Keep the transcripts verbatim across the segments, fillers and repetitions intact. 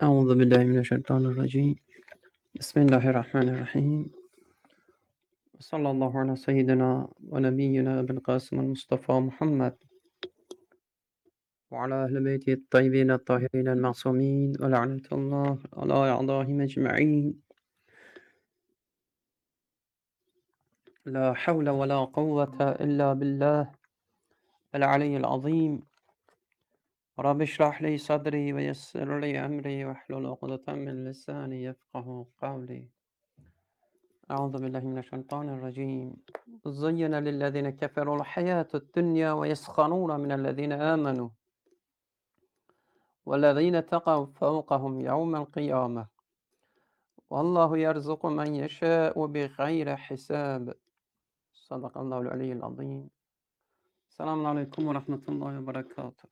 أعوذ بالله من الشيطان الرجيم بسم الله الرحمن الرحيم صلى الله على سيدنا ونبينا أبي القاسم المصطفى محمد وعلى أهل بيته الطيبين الطاهرين المعصومين ولعنة الله على أعدائهم أجمعين لا حول ولا قوة إلا بالله العلي العظيم رب اشرح لي صدري ويسر لي أمري واحلل عقدة من لساني يفقه قولي أعوذ بالله من الشيطان الرجيم زين للذين كفروا الحياة الدنيا ويسخرون من الذين آمنوا والذين اتقوا فوقهم يوم القيامة والله يرزق من يشاء بغير حساب صدق الله العلي العظيم. Selamun Aleyküm ve Rahmetullahi ve Berekatuhu.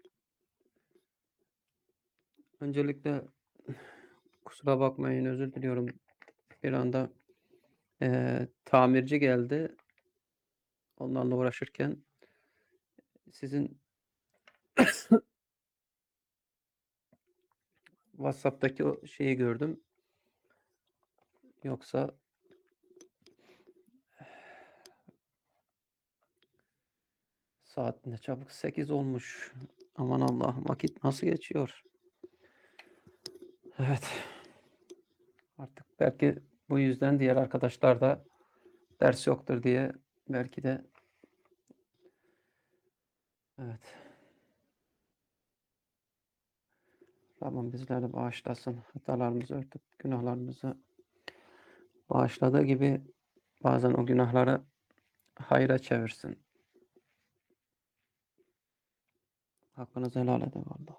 Öncelikle kusura bakmayın, özür diliyorum. Bir anda eee, tamirci geldi. Onlarla uğraşırken sizin WhatsApp'taki o şeyi gördüm. Yoksa saat ne çabuk sekiz olmuş. Aman Allah'ım, vakit nasıl geçiyor? Evet. Artık belki bu yüzden diğer arkadaşlar da ders yoktur diye belki de evet. Rabbim bizleri bağışlasın. Hatalarımızı örtüp günahlarımızı bağışladığı gibi bazen o günahları hayra çevirsin. Hakkınızı helal edin vallahi.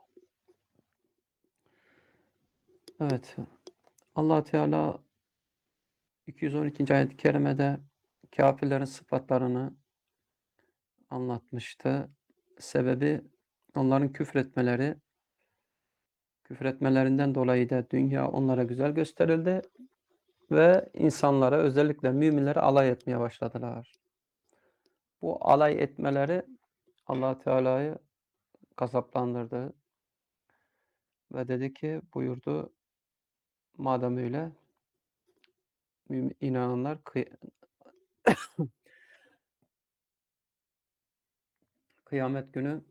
Evet. Allah Teala iki yüz on ikinci ayet-i kerimede kâfirlerin sıfatlarını anlatmıştı. Sebebi onların küfretmeleri, küfretmelerinden dolayı da dünya onlara güzel gösterildi ve insanlara, özellikle müminlere alay etmeye başladılar. Bu alay etmeleri Allah Teala'yı gazaplandırdı ve dedi ki, buyurdu, madem öyle mümin, inananlar kıy kıyamet günü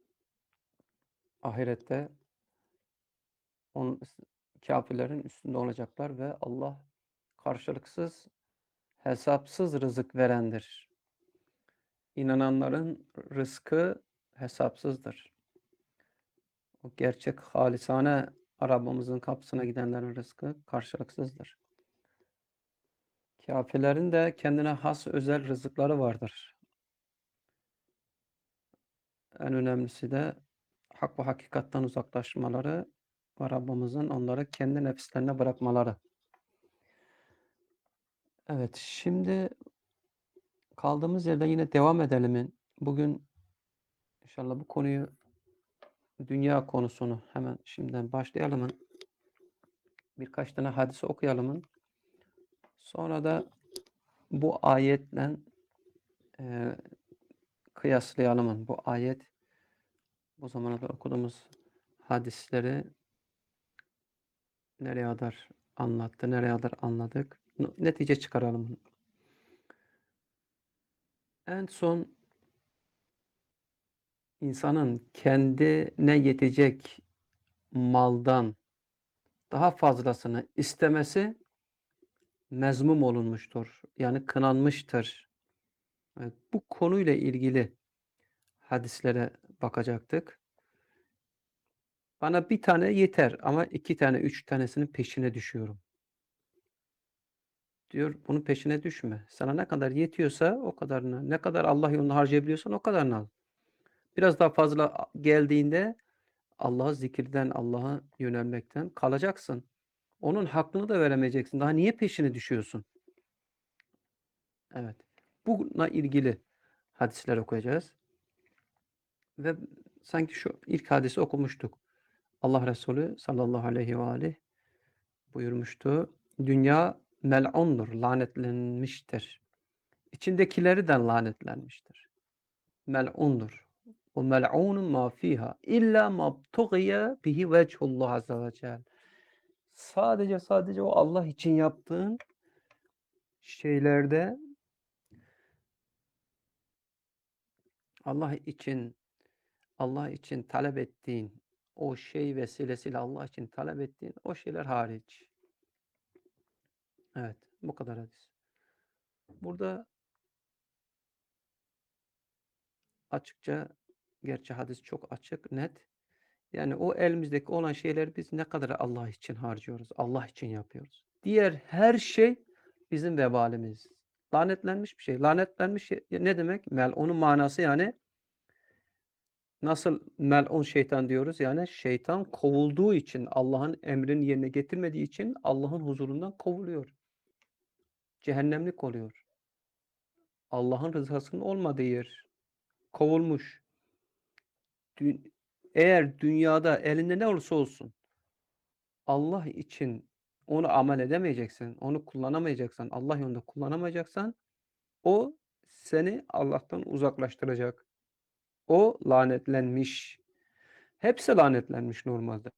ahirette on, kafirlerin üstünde olacaklar ve Allah karşılıksız, hesapsız rızık verendir. İnananların rızkı hesapsızdır. O gerçek halisane Rabbimizin kapısına gidenlerin rızkı karşılıksızdır. Kâfirlerin de kendine has özel rızıkları vardır. En önemlisi de hak ve hakikattan uzaklaşmaları ve Rabbimizin onları kendi nefislerine bırakmaları. Evet, şimdi kaldığımız yerden yine devam edelim. Bugün inşallah bu konuyu, dünya konusunu hemen şimdiden başlayalım. Birkaç tane hadise okuyalım. Sonra da bu ayetle e, kıyaslayalım. Bu ayet bu zamana kadar okuduğumuz hadisleri nereye kadar anlattı, nereye kadar anladık, netice çıkaralım. En son insanın kendine yetecek maldan daha fazlasını istemesi mezmum olunmuştur. Yani kınanmıştır. Evet, bu konuyla ilgili hadislere bakacaktık. Bana bir tane yeter ama iki tane, üç tanesinin peşine düşüyorum. Diyor, bunun peşine düşme. Sana ne kadar yetiyorsa o kadarını, ne kadar Allah yolunda harcayabiliyorsan o kadarını al. Biraz daha fazla geldiğinde Allah'ı zikirden, Allah'a yönelmekten kalacaksın. Onun hakkını da veremeyeceksin. Daha niye peşine düşüyorsun? Evet. Bununla ilgili hadisler okuyacağız. Ve sanki şu ilk hadisi okumuştuk. Allah Resulü sallallahu aleyhi ve aleyh buyurmuştu. Dünya mel'undur, lanetlenmiştir. İçindekileri de lanetlenmiştir. Mel'undur. O mel'unun ma fiha illa ma btughiye bihi vechullah azze ve celle. Sadece sadece o Allah için yaptığın şeylerde Allah için Allah için talep ettiğin o şey vesilesiyle Allah için talep ettiğin o şeyler hariç. Evet, bu kadar hadis. Burada açıkça, gerçi hadis çok açık, net. Yani o elimizdeki olan şeyleri biz ne kadar Allah için harcıyoruz, Allah için yapıyoruz. Diğer her şey bizim vebalimiz. Lanetlenmiş bir şey. Lanetlenmiş şey ne demek? Mel'unun manası yani nasıl mel'un şeytan diyoruz? Yani şeytan kovulduğu için, Allah'ın emrini yerine getirmediği için Allah'ın huzurundan kovuluyor. Cehennemlik oluyor. Allah'ın rızasının olmadığı yer. Kovulmuş. Dü- Eğer dünyada elinde ne olursa olsun Allah için onu amel edemeyeceksin, onu kullanamayacaksan, Allah yolunda kullanamayacaksan o seni Allah'tan uzaklaştıracak. O lanetlenmiş. Hepsi lanetlenmiş normalde.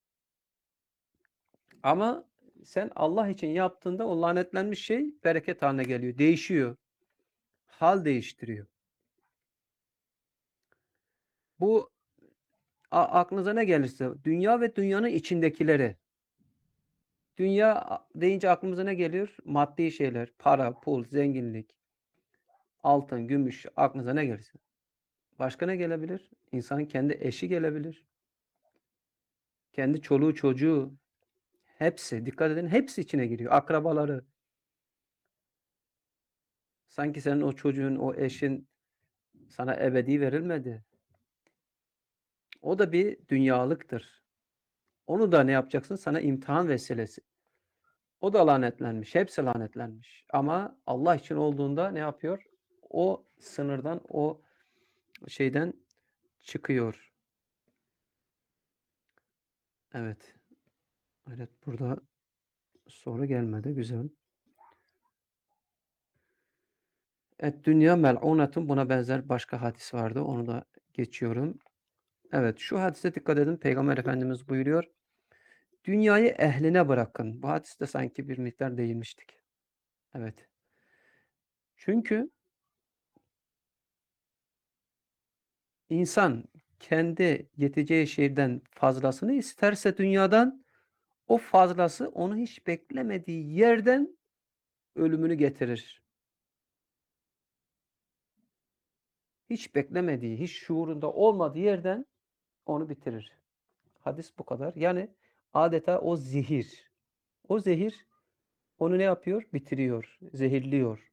Ama sen Allah için yaptığında o lanetlenmiş şey bereket haline geliyor. Değişiyor. Hal değiştiriyor. Bu aklınıza ne gelirse dünya ve dünyanın içindekileri. Dünya deyince aklımıza ne geliyor? Maddi şeyler, para, pul, zenginlik, altın, gümüş, aklınıza ne gelirse. Başka ne gelebilir? İnsanın kendi eşi gelebilir. Kendi çoluğu, çocuğu, hepsi, dikkat edin, hepsi içine giriyor. Akrabaları. Sanki senin o çocuğun, o eşin sana ebedi verilmedi. O da bir dünyalıktır. Onu da ne yapacaksın? Sana imtihan vesilesi. O da lanetlenmiş. Hepsi lanetlenmiş. Ama Allah için olduğunda ne yapıyor? O sınırdan, o şeyden çıkıyor. Evet. Evet, burada soru gelmedi. Güzel. Et dünya mel'unetun, buna benzer başka hadis vardı. Onu da geçiyorum. Evet, şu hadise dikkat edin. Peygamber Efendimiz buyuruyor. Dünyayı ehline bırakın. Bu hadiste sanki bir miktar değinmiştik. Evet. Çünkü insan kendi yeteceği şeyden fazlasını isterse dünyadan, o fazlası onu hiç beklemediği yerden ölümünü getirir. Hiç beklemediği, hiç şuurunda olmadığı yerden onu bitirir. Hadis bu kadar. Yani adeta o zehir. O zehir onu ne yapıyor? Bitiriyor, zehirliyor.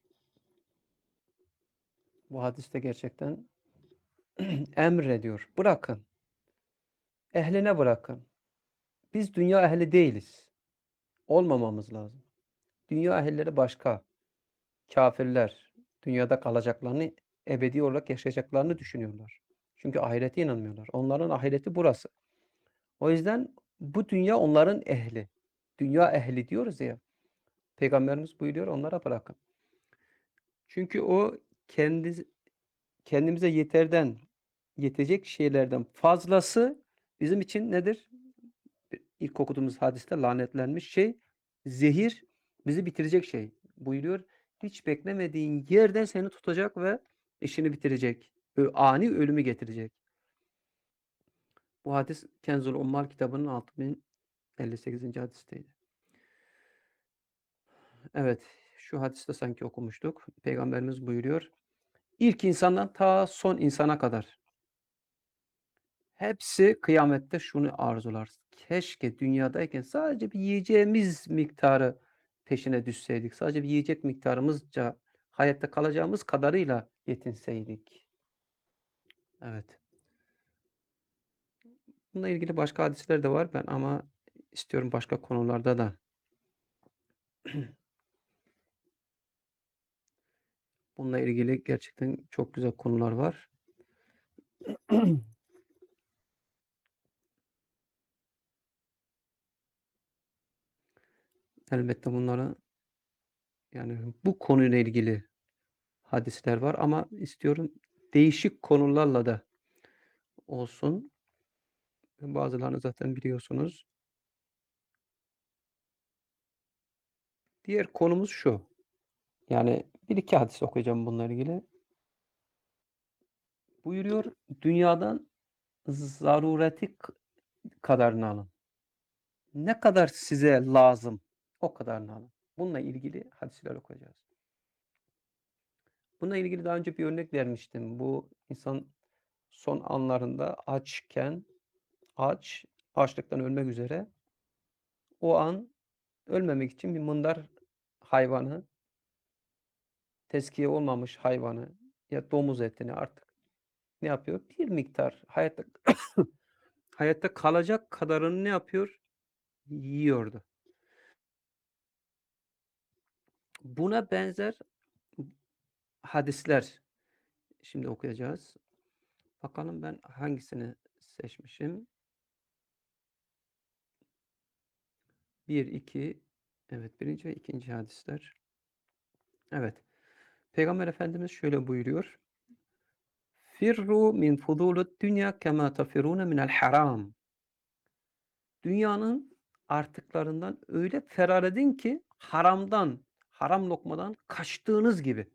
Bu hadiste gerçekten emrediyor. Bırakın. Ehline bırakın. Biz dünya ehli değiliz. Olmamamız lazım. Dünya ehilleri başka. Kafirler. Dünyada kalacaklarını, ebedi olarak yaşayacaklarını düşünüyorlar. Çünkü ahirete inanmıyorlar. Onların ahireti burası. O yüzden bu dünya onların ehli. Dünya ehli diyoruz ya. Peygamberimiz buyuruyor, onlara bırakın. Çünkü o kendi, kendimize yeterden, yetecek şeylerden fazlası bizim için nedir? İlk okuduğumuz hadiste lanetlenmiş şey, zehir, bizi bitirecek şey. Buyuruyor, hiç beklemediğin yerden seni tutacak ve işini bitirecek. Ani ölümü getirecek. Bu hadis Kenzul Ummal kitabının altı bin elli sekizinci hadisteydi. Evet, şu hadiste sanki okumuştuk. Peygamberimiz buyuruyor. İlk insandan ta son insana kadar hepsi kıyamette şunu arzular. Keşke dünyadayken sadece bir yiyeceğimiz miktarı peşine düşseydik. Sadece bir yiyecek miktarımızca hayatta kalacağımız kadarıyla yetinseydik. Evet. Bununla ilgili başka hadisler de var ben ama istiyorum başka konularda da bununla ilgili gerçekten çok güzel konular var. Elbette bunları, yani bu konuyla ilgili hadisler var ama istiyorum değişik konularla da olsun. Bazılarını zaten biliyorsunuz. Diğer konumuz şu. Yani bir iki hadis okuyacağım bununla ilgili. Buyuruyor, dünyadan zarureti k kadarını alın. Ne kadar size lazım, o kadarını alın. Bununla ilgili hadisler okuyacağız. Bununla ilgili daha önce bir örnek vermiştim. Bu insan son anlarında açken, aç, açlıktan ölmek üzere, o an ölmemek için bir mındar hayvanı, tezkiye olmamış hayvanı ya domuz etini artık ne yapıyor? Bir miktar hayatta hayatta kalacak kadarını ne yapıyor? Yiyordu. Buna benzer hadisler şimdi okuyacağız. Bakalım ben hangisini seçmişim? bir, iki, evet, birinci ve ikinci hadisler. Evet. Peygamber Efendimiz şöyle buyuruyor. Firru min fudulud dünya kema tafirune minel haram. Dünyanın artıklarından öyle ferar edin ki haramdan, haram lokmadan kaçtığınız gibi.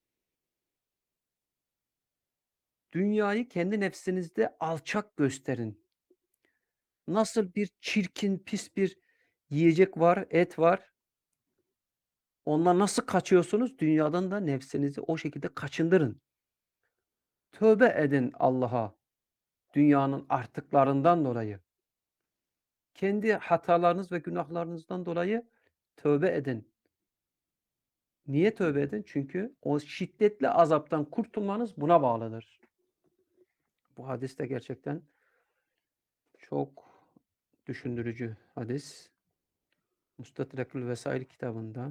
Dünyayı kendi nefsinizde alçak gösterin. Nasıl bir çirkin, pis bir yiyecek var, et var. Ondan nasıl kaçıyorsunuz? Dünyadan da nefsinizi o şekilde kaçındırın. Tövbe edin Allah'a dünyanın artıklarından dolayı. Kendi hatalarınız ve günahlarınızdan dolayı tövbe edin. Niye tövbe edin? Çünkü o şiddetli azaptan kurtulmanız buna bağlıdır. Bu hadis de gerçekten çok düşündürücü hadis. Müstedrekül Vesail kitabında.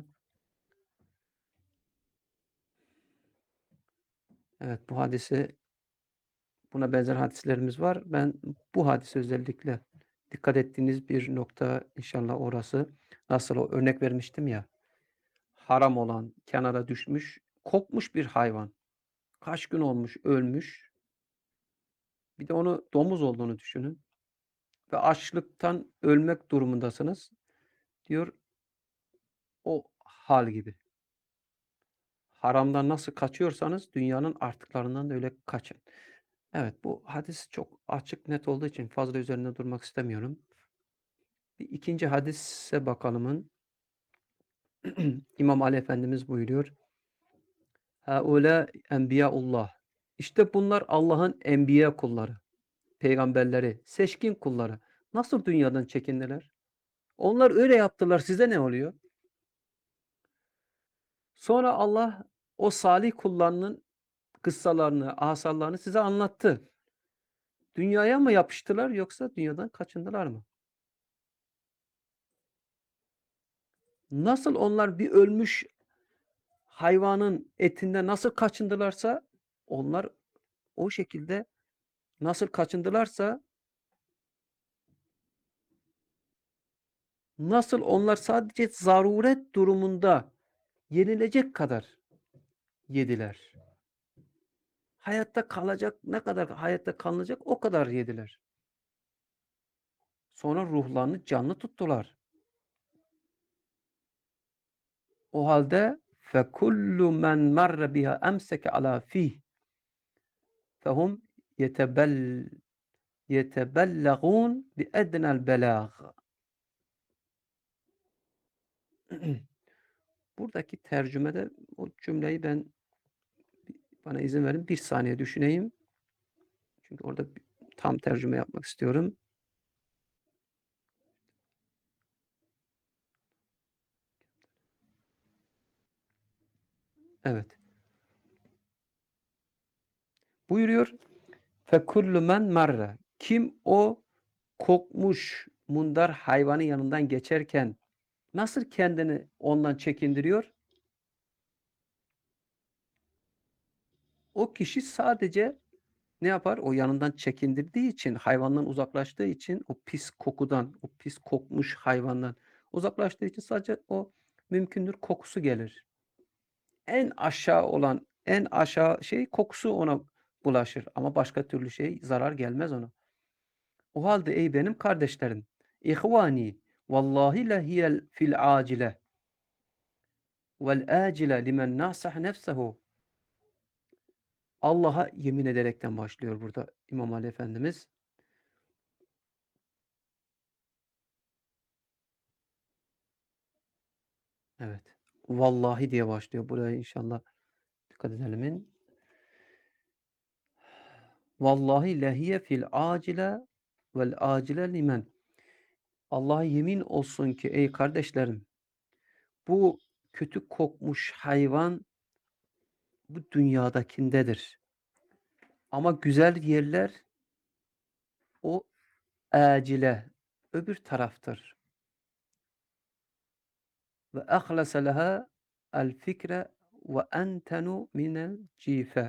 Evet, bu hadisi, buna benzer hadislerimiz var. Ben bu hadise özellikle dikkat ettiğiniz bir nokta inşallah orası. Nasıl o örnek vermiştim ya. Haram olan, kenara düşmüş, kokmuş bir hayvan. Kaç gün olmuş, ölmüş. Bir de onu domuz olduğunu düşünün ve açlıktan ölmek durumundasınız. Diyor, o hal gibi. Haramdan nasıl kaçıyorsanız dünyanın artıklarından da öyle kaçın. Evet, bu hadis çok açık, net olduğu için fazla üzerinde durmak istemiyorum. Bir ikinci hadise bakalımın. İmam Ali Efendimiz buyuruyor. Haula enbiyaullah. İşte bunlar Allah'ın enbiya kulları, peygamberleri, seçkin kulları. Nasıl dünyadan çekindiler? Onlar öyle yaptılar. Size ne oluyor? Sonra Allah o salih kullarının kıssalarını, asallarını size anlattı. Dünyaya mı yapıştılar yoksa dünyadan kaçındılar mı? Nasıl onlar bir ölmüş hayvanın etinden nasıl kaçındılarsa onlar o şekilde nasıl kaçındılarsa nasıl onlar sadece zaruret durumunda yenilecek kadar yediler. Hayatta kalacak ne kadar hayatta kalınacak o kadar yediler. Sonra ruhlarını canlı tuttular. O halde fekullu men marra biha emseke ala fih fehum yetebel yetebelleğun bi ednel belâg. Buradaki tercümede o cümleyi ben, bana izin verin bir saniye düşüneyim. Çünkü orada tam tercüme yapmak istiyorum. Evet. Buyuruyor. Fekullu men marra. Kim o kokmuş mundar hayvanın yanından geçerken nasıl kendini ondan çekindiriyor? O kişi sadece ne yapar? O yanından çekindirdiği için, hayvandan uzaklaştığı için, o pis kokudan, o pis kokmuş hayvandan uzaklaştığı için sadece o mümkündür kokusu gelir. En aşağı olan, en aşağı şey kokusu ona bulaşır ama başka türlü şey zarar gelmez ona. O halde ey benim kardeşlerim, ihvani vallahi lehiyel fil acile. vel acile limen nasah nefsehu. Allah'a yemin ederekten başlıyor burada İmam Ali Efendimiz. Evet. Vallahi diye başlıyor. Buraya inşallah dikkat edelim. Vallahi lehiye fil acile vel acile limen. Allah'a yemin olsun ki ey kardeşlerim, bu kötü kokmuş hayvan bu dünyadakindedir. Ama güzel yerler o acile, öbür taraftır. Ve ahlasa leha el fikre ve entenu minel cife.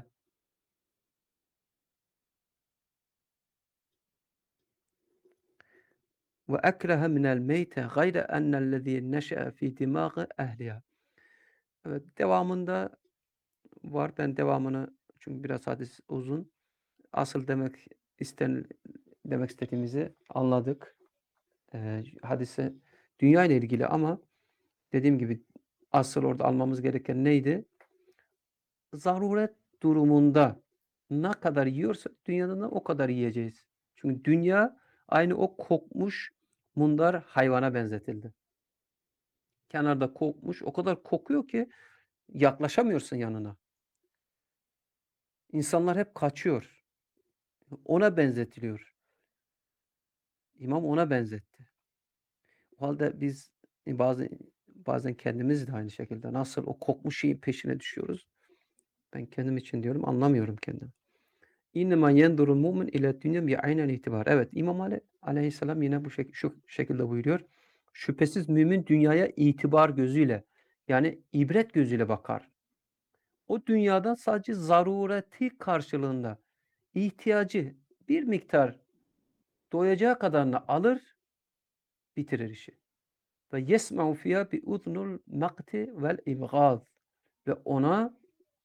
Ve ekrehe minel meyte gayre ennellezî neşe'e fî dimâgı ehliha. Evet, devamında var. Ben devamını, çünkü biraz hadis uzun. Asıl demek isten demek istediğimizi anladık. Eee hadise dünya ile ilgili ama dediğim gibi asıl orada almamız gereken neydi? Zaruret durumunda ne kadar yiyorsak dünyada da o kadar yiyeceğiz. Çünkü dünya aynı o kokmuş mundar hayvana benzetildi. Kenarda kokmuş, o kadar kokuyor ki yaklaşamıyorsun yanına. İnsanlar hep kaçıyor. Ona benzetiliyor. İmam ona benzetti. O halde biz e, bazen bazen kendimiz de aynı şekilde nasıl o kokmuş şeyin peşine düşüyoruz. Ben kendim için diyorum, anlamıyorum kendimi. İnnemâ yendurul mu'min ile dünya bi'aynel itibar. Evet, İmam Ali Aleyhisselam yine bu şek şu şekilde buyuruyor. Şüphesiz mümin dünyaya itibar gözüyle, yani ibret gözüyle bakar. O dünyada sadece zarureti karşılığında ihtiyacı bir miktar doyacağı kadarını alır, bitirir işi. Ve yesma'u fiyâ bi udnul makti vel ibgâz. Ve ona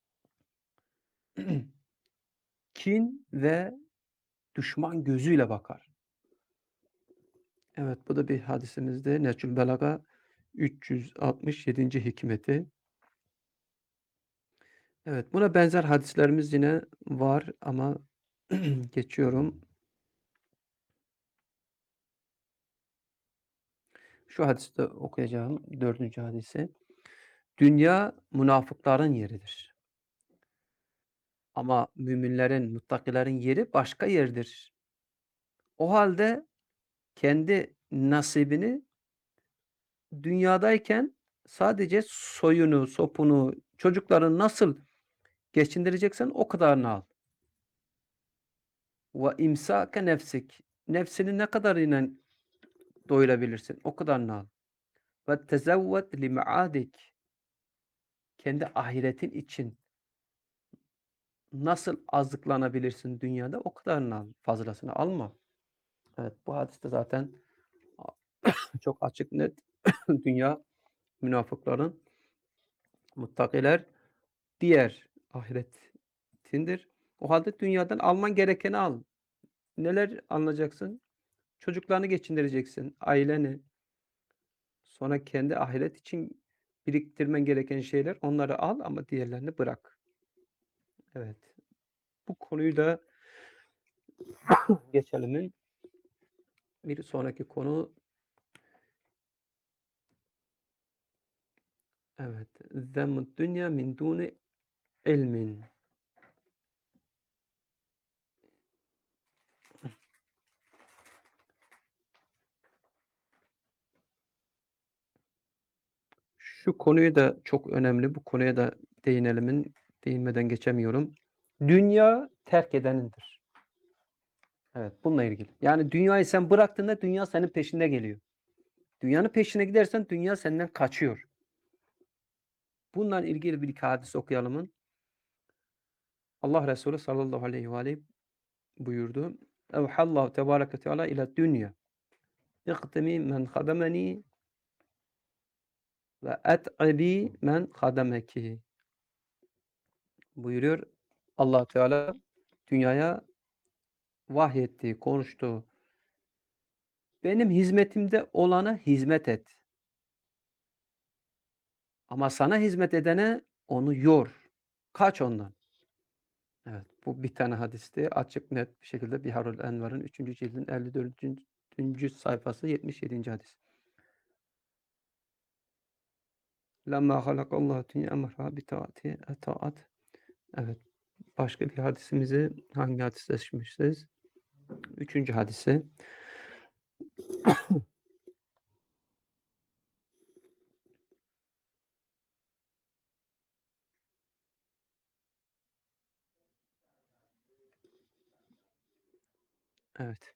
kin ve düşman gözüyle bakar. Evet, bu da bir hadisimizde Nehcül Belag'a üç yüz altmış yedinci hikmeti. Evet, buna benzer hadislerimiz yine var ama geçiyorum. Şu hadiste okuyacağım dördüncü hadisi. Dünya münafıkların yeridir. Ama müminlerin, muttakilerin yeri başka yerdir. O halde kendi nasibini dünyadayken sadece soyunu, sopunu, çocuklarını nasıl geçindireceksen o kadarını al. Ve imsake nefsik. Nefsini ne kadarıyla doyurabilirsin, o kadarını al. Ve tezevvet li maadik. Kendi ahiretin için nasıl azıklanabilirsin dünyada, o kadarını al. Fazlasını alma. Evet, bu hadiste zaten çok açık net dünya münafıkların, muttakiler diğer ahiretindir. O halde dünyadan alman gerekeni al. Neler alınacaksın? Çocuklarını geçindireceksin, aileni. Sonra kendi ahiret için biriktirmen gereken şeyler, onları al ama diğerlerini bırak. Evet. Bu konuyu da geçelim. Bir sonraki konu, evet. Zemmud dünya min duni ilmin. Şu konuyu da çok önemli. Bu konuya da değinelim. Değinmeden geçemiyorum. Dünya terk edenindir. Evet, bununla ilgili. Yani dünyayı sen bıraktığında dünya senin peşinde geliyor. Dünyanın peşine gidersen dünya senden kaçıyor. Bununla ilgili bir iki hadis okuyalım. Allah Resulü sallallahu aleyhi ve aleyhi buyurdu. Evhallahu tebareke ve teala ila dünya. İktimi men hademeni ve et'ibi men hademeki. Buyuruyor Allah Teala dünyaya vahyetti, konuştu. Benim hizmetimde olana hizmet et. Ama sana hizmet edene onu yor. Kaç ondan. Evet, bu bir tane hadisti. Açık net bir şekilde Biharul Envar'ın üçüncü cildin elli dördüncü sayfası yetmiş yedinci hadis. Lemma halakallahu dünya emrâ bi taati etaat. Evet. Başka bir hadisimizi hangi hadis seçmişiz? Üçüncü hadisi. Evet.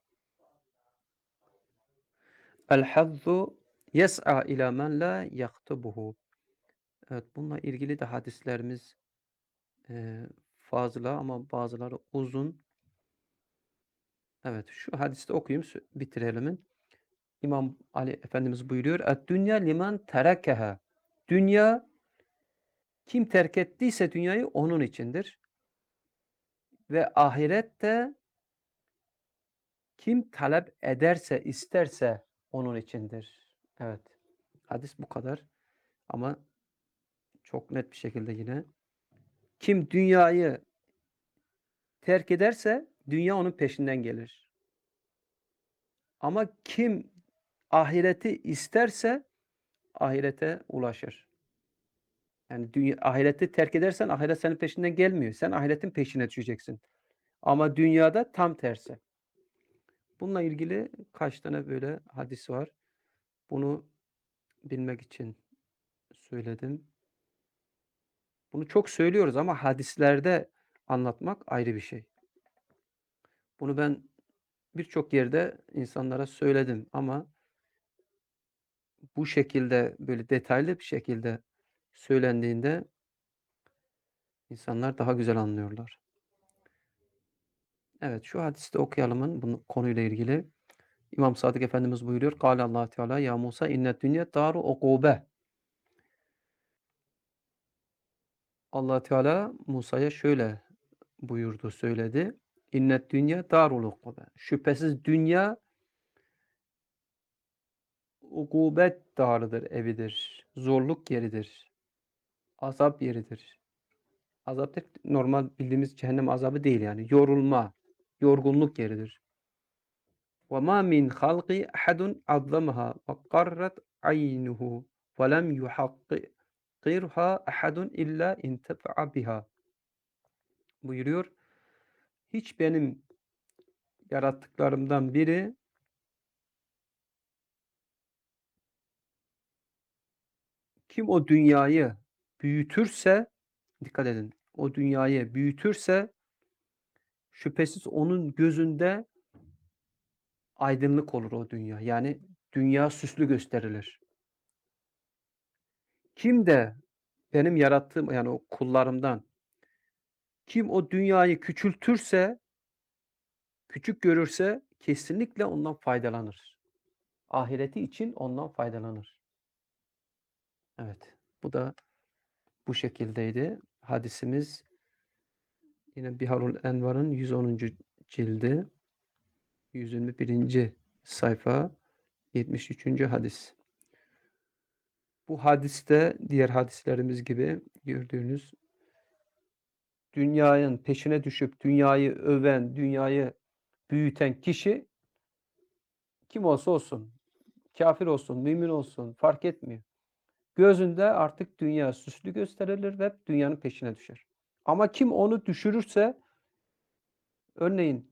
El hazzu yes'a ila men la yaktubuhu. Evet, bununla ilgili de hadislerimiz eee, fazla ama bazıları uzun. Evet, şu hadiste okuyayım, sö- bitirelim. İmam Ali Efendimiz buyuruyor. Et-dünya liman terekeha. Dünya kim terk ettiyse dünyayı onun içindir. Ve ahirette kim talep ederse, isterse onun içindir. Evet. Hadis bu kadar. Ama çok net bir şekilde yine. Kim dünyayı terk ederse dünya onun peşinden gelir. Ama kim ahireti isterse ahirete ulaşır. Yani dünya, ahireti terk edersen ahiret senin peşinden gelmiyor. Sen ahiretin peşine düşeceksin. Ama dünyada tam tersi. Bununla ilgili kaç tane böyle hadis var. Bunu bilmek için söyledim. Bunu çok söylüyoruz ama hadislerde anlatmak ayrı bir şey. Bunu ben birçok yerde insanlara söyledim ama bu şekilde böyle detaylı bir şekilde söylendiğinde insanlar daha güzel anlıyorlar. Evet, şu hadisi de okuyalımın bu konuyla ilgili. İmam Sadık Efendimiz buyuruyor. Kâle Allah Teala ya Musa innet dünya daru ukube. Allah Teala Musa'ya şöyle buyurdu, söyledi. İnnet dünya darul ukube. Şüphesiz dünya ukubet dağrıdır, evidir. Zorluk yeridir. Azap yeridir. Azap da normal bildiğimiz cehennem azabı değil yani. Yorulma, yorgunluk yeridir. وَمَا مِنْ خَلْقِ أَحَدٌ عَظَّمَهَا وَقَرَّتْ عَيْنُهُ وَلَمْ يُحَقِّرْهَا أَحَدٌ إِلَّا اِنْتَفَعَ بِهَا buyuruyor. Hiç benim yarattıklarımdan biri kim o dünyayı büyütürse, dikkat edin, o dünyayı büyütürse şüphesiz onun gözünde aydınlık olur o dünya. Yani dünya süslü gösterilir. Kim de benim yarattığım yani o kullarımdan kim o dünyayı küçültürse, küçük görürse kesinlikle ondan faydalanır. Ahireti için ondan faydalanır. Evet. Bu da bu şekildeydi. Hadisimiz yine Biharul Envar'ın yüz onuncu cildi yüz yirmi birinci sayfa yetmiş üçüncü hadis. Bu hadiste diğer hadislerimiz gibi gördüğünüz dünyanın peşine düşüp dünyayı öven, dünyayı büyüten kişi kim olsa olsun, kafir olsun, mümin olsun fark etmiyor. Gözünde artık dünya süslü gösterilir ve dünyanın peşine düşer. Ama kim onu düşürürse örneğin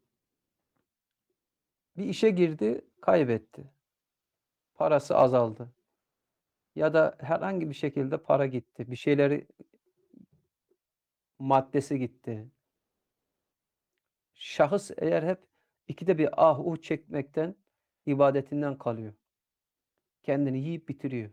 bir işe girdi, kaybetti. Parası azaldı. Ya da herhangi bir şekilde para gitti. Bir şeyleri maddesi gitti. Şahıs eğer hep ikide bir ah uh çekmekten, ibadetinden kalıyor. Kendini yiyip bitiriyor.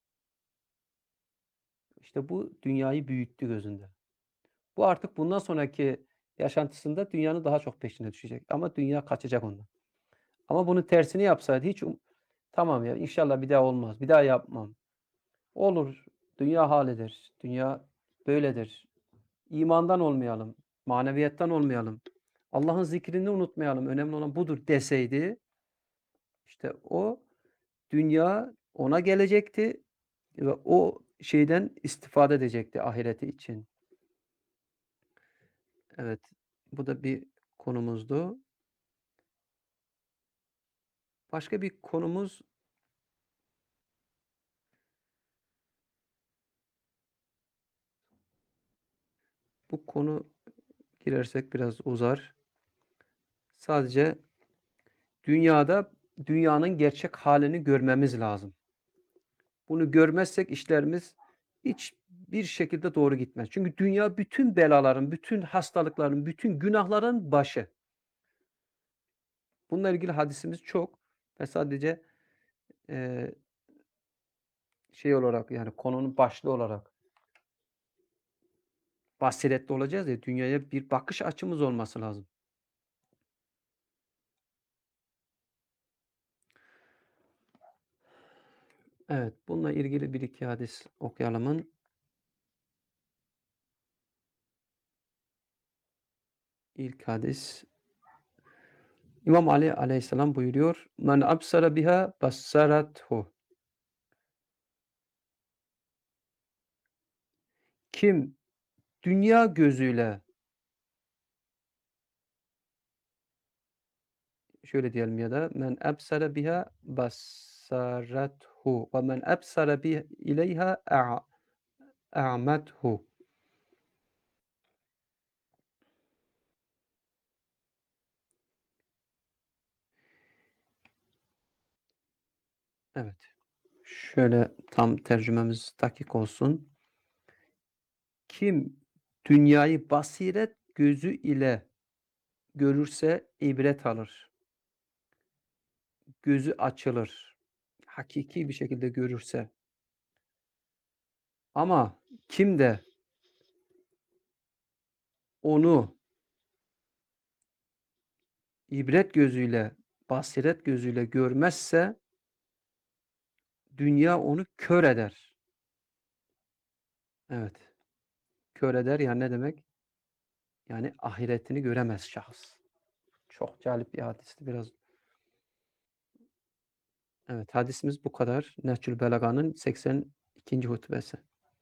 İşte bu dünyayı büyüttü gözünde. Bu artık bundan sonraki yaşantısında dünyanın daha çok peşine düşecek. Ama dünya kaçacak ondan. Ama bunun tersini yapsaydı hiç um tamam ya inşallah bir daha olmaz. Bir daha yapmam. Olur. Dünya halidir. Dünya böyledir. İmandan olmayalım. Maneviyattan olmayalım. Allah'ın zikrini unutmayalım. Önemli olan budur deseydi işte o dünya ona gelecekti ve o şeyden istifade edecekti ahireti için. Evet, bu da bir konumuzdu. Başka bir konumuz bu konu girersek biraz uzar. Sadece dünyada dünyanın gerçek halini görmemiz lazım. Bunu görmezsek işlerimiz hiçbir şekilde doğru gitmez. Çünkü dünya bütün belaların, bütün hastalıkların, bütün günahların başı. Bununla ilgili hadisimiz çok. Ben sadece eee, şey olarak yani konunun başlığı olarak basiretli olacağız ya dünyaya bir bakış açımız olması lazım. Evet, bununla ilgili bir iki hadis okuyalımın. İlk hadis İmam Ali aleyhisselam buyuruyor. Men absara biha bassarathu. Kim dünya gözüyle şöyle diyelim ya da men absara biha bassarathu ve men absara bi ileyha a a'mathu. Evet. Şöyle tam tercümemiz dakik olsun. Kim dünyayı basiret gözü ile görürse ibret alır. Gözü açılır. Hakiki bir şekilde görürse. Ama kim de onu ibret gözüyle, basiret gözüyle görmezse dünya onu kör eder. Evet. Kör eder yani ne demek? Yani ahiretini göremez şahıs. Çok cazip bir hadisti biraz. Evet, hadisimiz bu kadar. Nehcül Belaga'nın seksen ikinci hutbesi.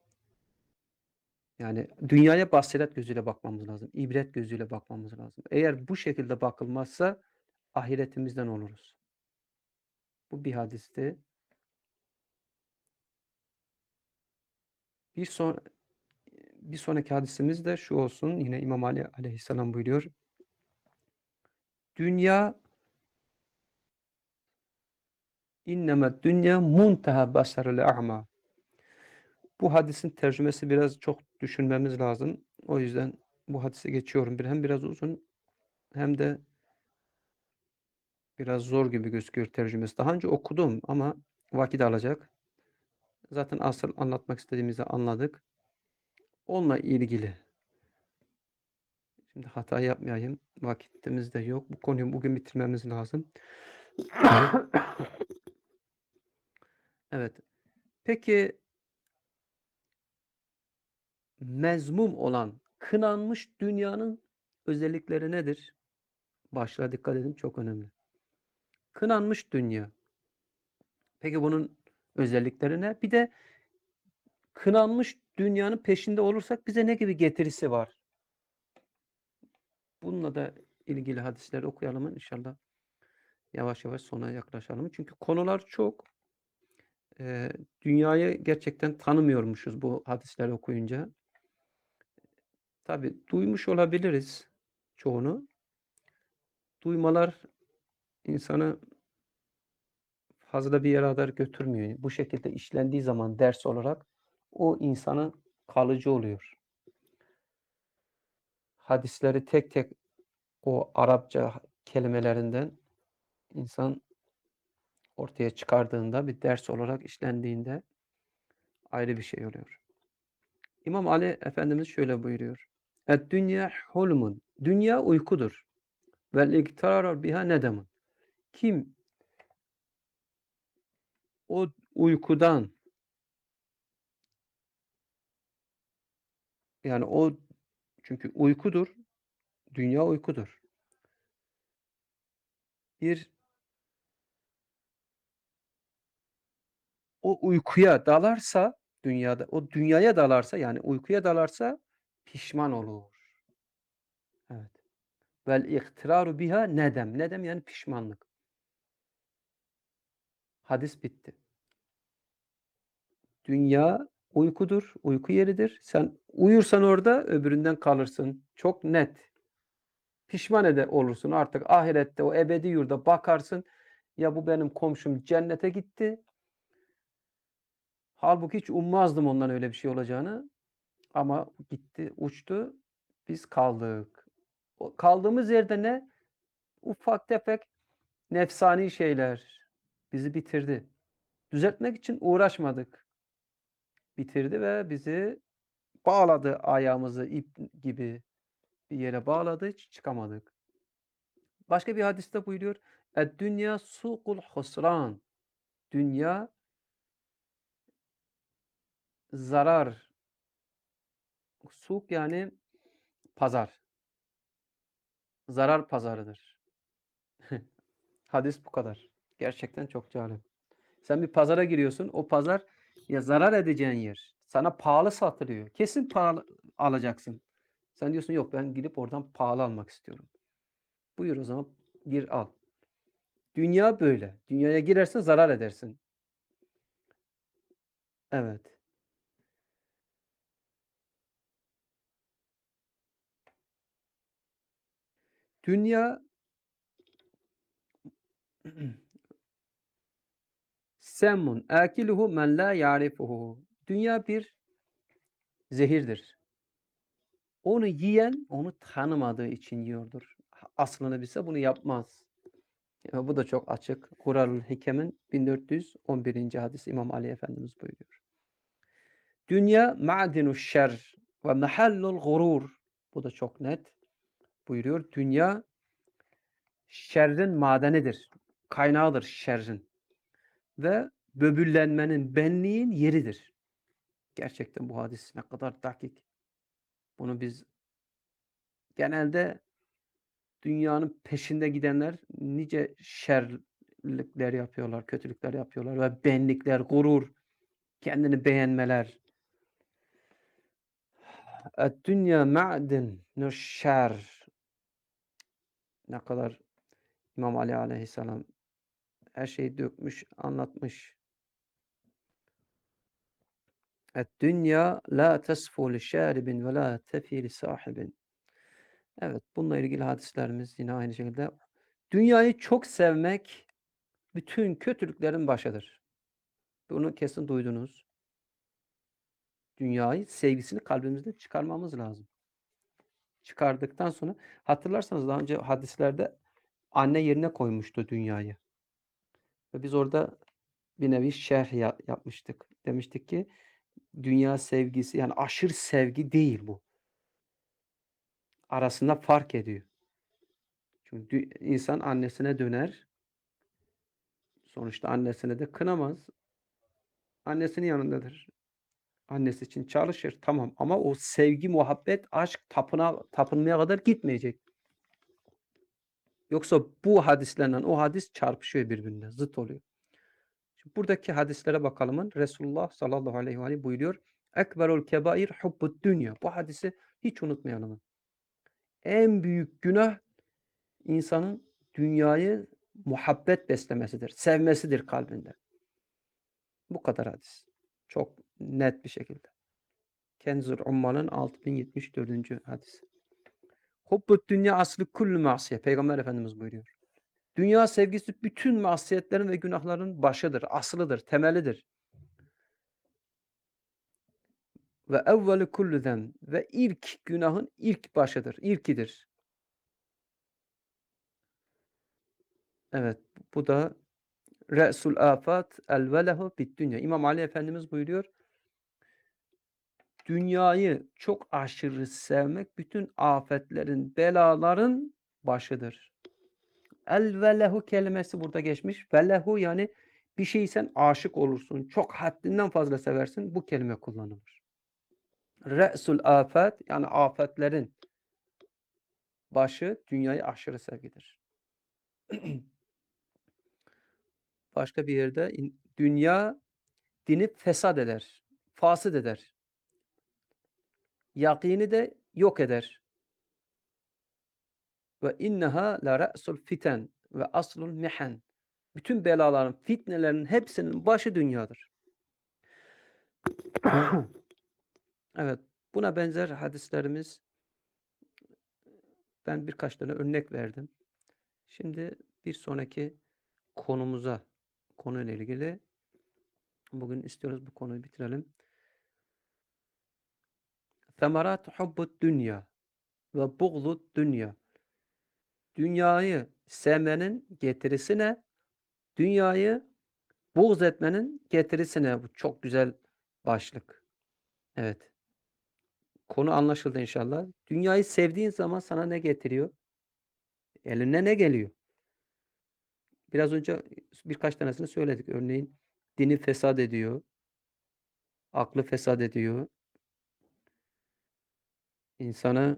Yani dünyaya basiret gözüyle bakmamız lazım. İbret gözüyle bakmamız lazım. Eğer bu şekilde bakılmazsa ahiretimizden oluruz. Bu bir hadisti. Bir son bir sonraki hadisimiz de şu olsun. Yine İmam Ali aleyhisselam buyuruyor. Dünya innemet dünya munteha basaril a'ma. Bu hadisin tercümesi biraz çok düşünmemiz lazım. O yüzden bu hadise geçiyorum. Bir hem biraz uzun hem de biraz zor gibi gözüküyor tercümesi. Daha önce okudum ama vakit alacak. Zaten asıl anlatmak istediğimizi anladık. Onunla ilgili. Şimdi hata yapmayayım. Vakitimiz de yok. Bu konuyu bugün bitirmemiz lazım. Evet. Peki mezmum olan, kınanmış dünyanın özellikleri nedir? Başlığa dikkat edin, çok önemli. Kınanmış dünya. Peki bunun özellikleri ne? Bir de kınanmış dünyanın peşinde olursak bize ne gibi getirisi var? Bununla da ilgili hadisleri okuyalım inşallah. Yavaş yavaş sona yaklaşalım. Çünkü konular çok. Ee, dünyayı gerçekten tanımıyormuşuz bu hadisleri okuyunca. Tabii duymuş olabiliriz çoğunu. Duymalar insanı fazla bir yere kadar götürmüyor. Bu şekilde işlendiği zaman ders olarak o insanın kalıcı oluyor. Hadisleri tek tek o Arapça kelimelerinden insan ortaya çıkardığında bir ders olarak işlendiğinde ayrı bir şey oluyor. İmam Ali Efendimiz şöyle buyuruyor. Et dünya hulmun. Dünya uykudur. Vel iktirar biha nedemun. Kim o uykudan yani o çünkü uykudur. Dünya uykudur. Bir o uykuya dalarsa Dünyada o dünyaya dalarsa yani uykuya dalarsa pişman olur. Evet. Vel ihtiraru biha nedem. Nedem yani pişmanlık. Hadis bitti. Dünya uykudur, uyku yeridir. Sen uyursan orada öbüründen kalırsın. Çok net. Pişman ede olursun artık ahirette o ebedi yurda bakarsın. Ya bu benim komşum cennete gitti. Halbuki hiç ummazdım ondan öyle bir şey olacağını. Ama gitti, uçtu. Biz kaldık. O kaldığımız yerde ne? Ufak tefek nefsani şeyler bizi bitirdi. Düzeltmek için uğraşmadık. Bitirdi ve bizi bağladı ayağımızı ip gibi bir yere bağladı, hiç çıkamadık. Başka bir hadiste buyuruyor. "Ed-dünya sukul husran." Dünya zarar. Suk yani pazar. Zarar pazarıdır. Hadis bu kadar. Gerçekten çok cazip. Sen bir pazara giriyorsun. O pazar ya zarar edeceğin yer. Sana pahalı satılıyor. Kesin pahalı alacaksın. Sen diyorsun yok ben gidip oradan pahalı almak istiyorum. Buyur o zaman gir al. Dünya böyle. Dünyaya girersen zarar edersin. Evet. Dünya semmun akiluhu men la ya'rifuhu. Dünya bir zehirdir. Onu yiyen onu tanımadığı için yiyordur. Aslını bilse bunu yapmaz. Ya bu da çok açık. Kur'an-ı Hikem'in bin dört yüz on birinci hadisi İmam Ali Efendimiz buyuruyor. Dünya ma'dinu şer ve mahallul gurur. Bu da çok net buyuruyor. Dünya şerrin madenidir. Kaynağıdır şerrin. Ve böbürlenmenin, benliğin yeridir. Gerçekten bu hadis ne kadar dakik. Bunu biz genelde dünyanın peşinde gidenler nice şerlikler yapıyorlar, kötülükler yapıyorlar ve benlikler, gurur, kendini beğenmeler. Dünya ma'din şer. Ne kadar İmam Ali Aleyhisselam her şeyi dökmüş, anlatmış. Dünya la tesfu li şaribin ve la tefi li sahibin. Evet, bununla ilgili hadislerimiz yine aynı şekilde. Dünyayı çok sevmek bütün kötülüklerin başıdır. Bunu kesin duydunuz. Dünyayı sevgisini kalbimizden çıkarmamız lazım. Çıkardıktan sonra hatırlarsanız daha önce hadislerde anne yerine koymuştu dünyayı. Ve biz orada bir nevi şerh ya yapmıştık. Demiştik ki dünya sevgisi yani aşırı sevgi değil bu. Arasında fark ediyor. Çünkü insan annesine döner. Sonuçta annesine de kınamaz. Annesinin yanındadır. Annesi için çalışır tamam ama o sevgi, muhabbet, aşk tapına tapınmaya kadar gitmeyecek. Yoksa bu hadislerle o hadis çarpışıyor birbirine, zıt oluyor. Şimdi buradaki hadislere bakalım. Resulullah sallallahu aleyhi ve sellem buyuruyor. Ekberul kebair hubbud dünya. Bu hadisi hiç unutmayalım. En büyük günah insanın dünyayı muhabbet beslemesidir, sevmesidir kalbinde. Bu kadar hadis. Çok net bir şekilde. Kenzul Ummal'ın altı bin yetmiş dördüncü hadis. Hubbut dünya aslı kullu masiye. Peygamber Efendimiz buyuruyor. Dünya sevgisi bütün masiyetlerin ve günahların başıdır, aslıdır, temelidir. Ve evvelu kullu zem ve ilk günahın ilk başıdır, ilkidir. Evet, bu da Re'sul afat el velehu bid dünya. İmam Ali Efendimiz buyuruyor. Dünyayı çok aşırı sevmek bütün afetlerin, belaların başıdır. El velehu kelimesi burada geçmiş. Velehu yani bir şeyi sen aşık olursun. Çok haddinden fazla seversin. Bu kelime kullanılır. Re'sul afat yani afetlerin başı dünyayı aşırı sevgidir. Başka bir yerde dünya dini fesat eder. fasıd eder. Yakini de yok eder. Ve inneha la ra'sul fiten ve aslul mihen. Bütün belaların, fitnelerin hepsinin başı dünyadır. Evet, buna benzer hadislerimiz, ben birkaç tane örnek verdim. Şimdi bir sonraki konumuza, konuyla ilgili bugün istiyoruz bu konuyu bitirelim. Semerat hubbud dünya ve buğdud dünya. Dünyayı sevmenin getirisi ne? Dünyayı buğz etmenin getirisi ne? Bu çok güzel başlık. Evet. Konu anlaşıldı inşallah. Dünyayı sevdiğin zaman sana ne getiriyor? Eline ne geliyor? Biraz önce birkaç tanesini söyledik. Örneğin dini fesat ediyor. Aklı fesat ediyor. İnsanı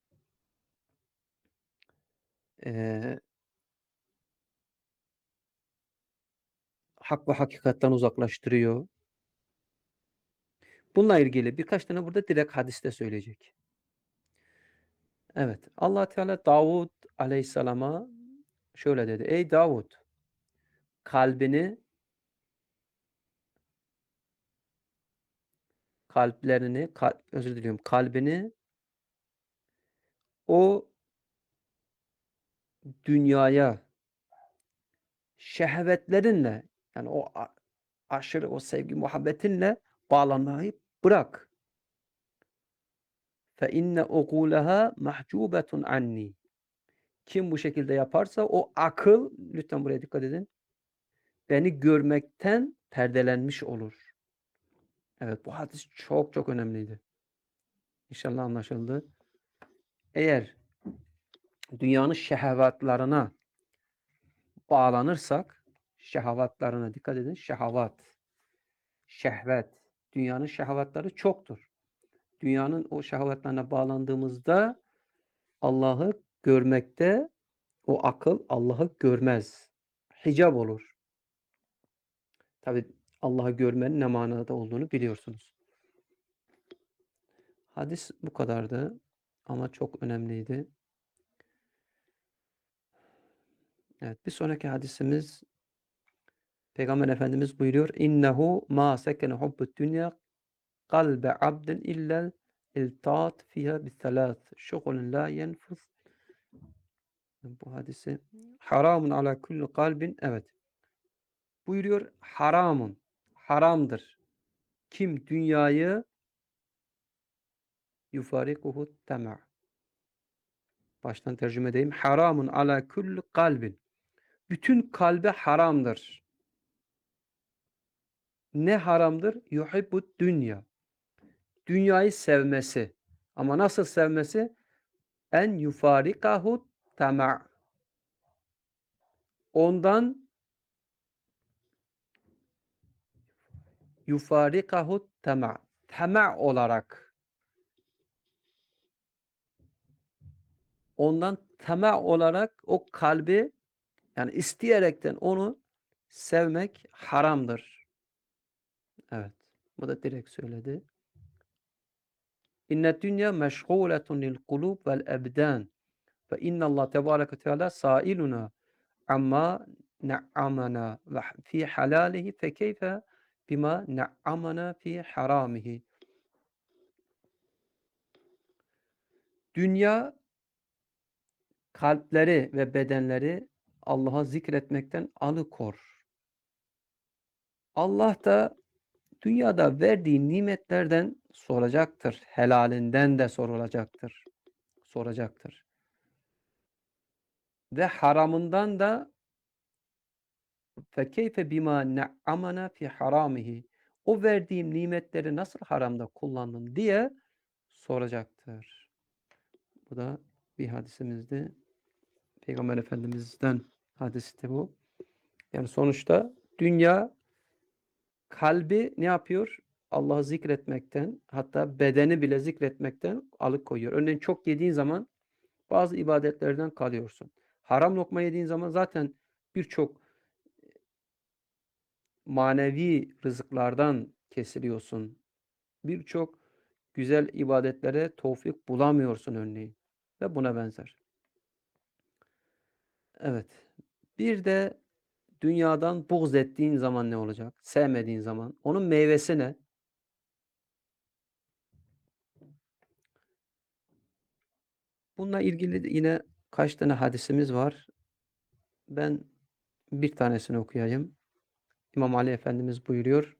eee hak ve hakikatten uzaklaştırıyor. Bununla ilgili birkaç tane burada direkt hadiste söyleyecek. Evet. Allah Teala Davud Aleyhisselam'a şöyle dedi. Ey Davud, kalbini, kalplerini, kal özür diliyorum, kalbini o dünyaya şehvetlerinle, yani o a aşırı o sevgi muhabbetinle bağlanmayı bırak. Fe inne ukûleha mahcûbetun anni. Kim bu şekilde yaparsa o akıl, lütfen buraya dikkat edin, beni görmekten perdelenmiş olur. Evet, bu hadis çok çok önemliydi. İnşallah anlaşıldı. Eğer dünyanın şehvetlerine bağlanırsak, şehvetlerine dikkat edin, şehvat, şehvet, dünyanın şehvetleri çoktur. Dünyanın o şehvetlerine bağlandığımızda Allah'ı görmekte o akıl Allah'ı görmez. Hicab olur. Tabi Allah'ı görmenin ne manada olduğunu biliyorsunuz. Hadis bu kadardı ama çok önemliydi. Evet, bir sonraki hadisimiz Peygamber Efendimiz buyuruyor. İnnehu ma sekene hubbud dünya kalbe abdin illa iltat fiha bisalat şugulun la yenfuz. Bu hadisi haramun ala kulli kalbin, evet. Buyuruyor haramun, haramdır. Kim dünyayı yufarikuhu tema. Baştan tercüme edeyim. Haramun ala kulli kalbin. Bütün kalbe haramdır. Ne haramdır? Yuhibbud dünya. Dünyayı sevmesi. Ama nasıl sevmesi? En yufarikahu tema. Ondan yufarikahu tema. Tema olarak. Ondan tema olarak o kalbi, yani isteyerekten onu sevmek haramdır. Evet. Bu da direkt söyledi. İnne dünya meşgûletun lil kulûb vel ebdân. Ve innallah tebâreke ve teâlâ sâiluna amma ne'amana ve fi halâlihi fe keyfe bima ne'amana fi harâmihi. Dünya kalpleri ve bedenleri Allah'a zikretmekten alıkor. Allah da dünyada verdiği nimetlerden soracaktır. Helalinden de sorulacaktır. Soracaktır. Ve haramından da fekeyfe bima ne'amana fi haramihi. O verdiğim nimetleri nasıl haramda kullandın diye soracaktır. Bu da bir hadisimizdi. Peygamber Efendimiz'den hadisti bu. Yani sonuçta dünya kalbi ne yapıyor? Allah'ı zikretmekten, hatta bedeni bile zikretmekten alıkoyuyor. Örneğin çok yediğin zaman bazı ibadetlerden kalıyorsun. Haram lokma yediğin zaman zaten birçok manevi rızıklardan kesiliyorsun. birçok güzel ibadetlere tevfik bulamıyorsun örneğin ve buna benzer. Evet. Bir de dünyadan buğz ettiğin zaman ne olacak? Sevmediğin zaman. Onun meyvesi ne? Bununla ilgili de yine kaç tane hadisimiz var. Ben bir tanesini okuyayım. İmam Ali Efendimiz buyuruyor.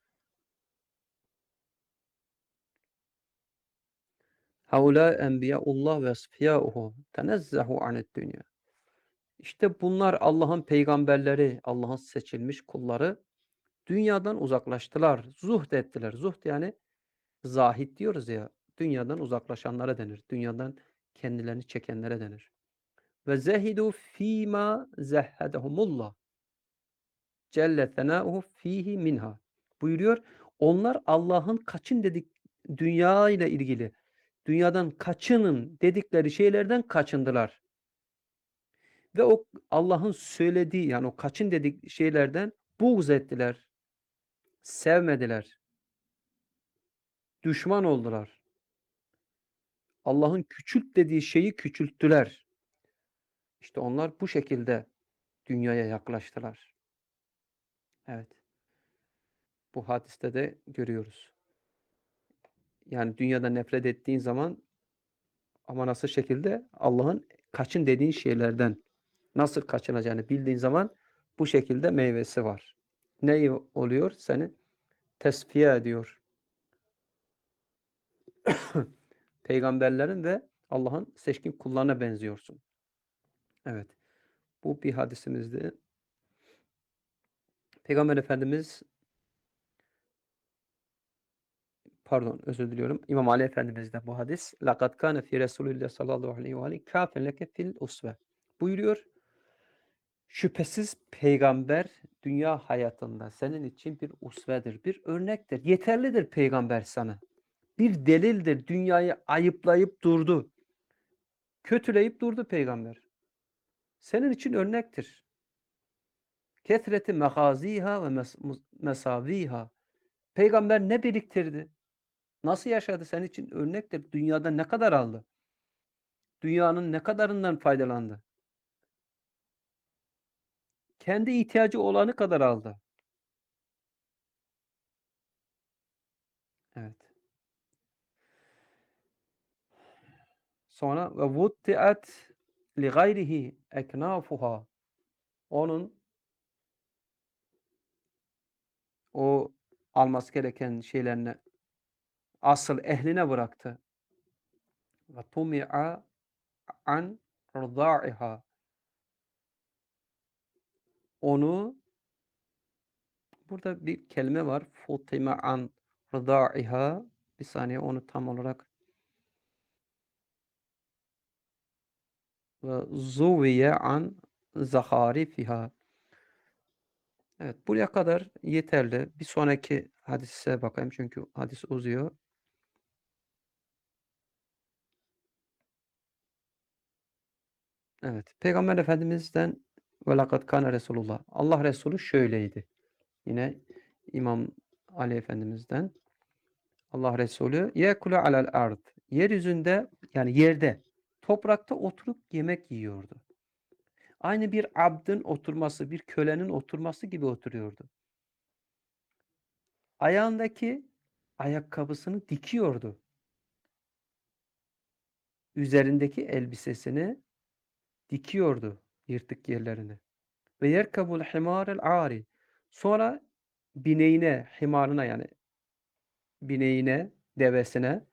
Haula enbiyaullah ve asfiyauhu tenezzahu aned dünya. İşte bunlar Allah'ın peygamberleri, Allah'ın seçilmiş kulları dünyadan uzaklaştılar, zuhd ettiler. Zuhd yani zahid diyoruz ya, dünyadan uzaklaşanlara denir. Dünyadan kendilerini çekenlere denir. Ve zehidu fîmâ zehhedehumullah celle senâuhu fihi minha. Buyuruyor. Onlar Allah'ın kaçın dedik dünya ile ilgili. Dünyadan kaçının dedikleri şeylerden kaçındılar. Ve o Allah'ın söylediği yani o kaçın dedik şeylerden buğz ettiler. Sevmediler. Düşman oldular. Allah'ın küçült dediği şeyi küçülttüler. İşte onlar bu şekilde dünyaya yaklaştılar. Evet. Bu hadiste de görüyoruz. Yani dünyada nefret ettiğin zaman ama nasıl şekilde Allah'ın kaçın dediğin şeylerden nasıl kaçınacağını bildiğin zaman bu şekilde meyvesi var. Ne oluyor? Seni tesfiye ediyor. Peygamberlerin ve Allah'ın seçkin kullarına benziyorsun. Evet. Bu bir hadisimizdi. Peygamber Efendimiz pardon özür diliyorum. İmam Ali Efendimiz'de bu hadis. لَقَدْ كَانَ فِي رَسُولِ اللّٰهِ sallallahu aleyhi ve aleyhi كَافٍ لَكَ fil usve. Buyuruyor. Şüphesiz peygamber dünya hayatında senin için bir usvedir, bir örnektir. Yeterlidir peygamber sana. Bir delildir. Dünyayı ayıplayıp durdu. Kötüleyip durdu peygamber. Senin için örnektir. Kethreti mehaziha ve mes mesaviha. Peygamber ne biriktirdi? Nasıl yaşadı? Senin için örnektir. Dünyada ne kadar aldı? Dünyanın ne kadarından faydalandı? Kendi ihtiyacı olanı kadar aldı. Evet. Sonra ve vutti'at li gayrihi eknafuha. Onun o alması gereken şeylerini asıl ehline bıraktı. Ve tumi'a an rıda'iha. Onu burada bir kelime var. Futima an rıda'iha. Bir saniye onu tam olarak ve zuviye an zaharifiha. Evet, buraya kadar yeterli. Bir sonraki hadise bakayım çünkü hadis uzuyor. Evet, Peygamber Efendimiz'den ve lekad kâne Resulullah. Allah Resulü şöyleydi. Yine İmam Ali Efendimiz'den Allah Resulü yekulu alel ard. Yeryüzünde yani yerde, toprakta oturup yemek yiyordu. Aynı bir abdın oturması, bir kölenin oturması gibi oturuyordu. Ayağındaki ayakkabısını dikiyordu. Üzerindeki elbisesini dikiyordu yırtık yerlerini. Ve yerkabul himarel ari. Sonra bineğine, himarına yani bineğine, devesine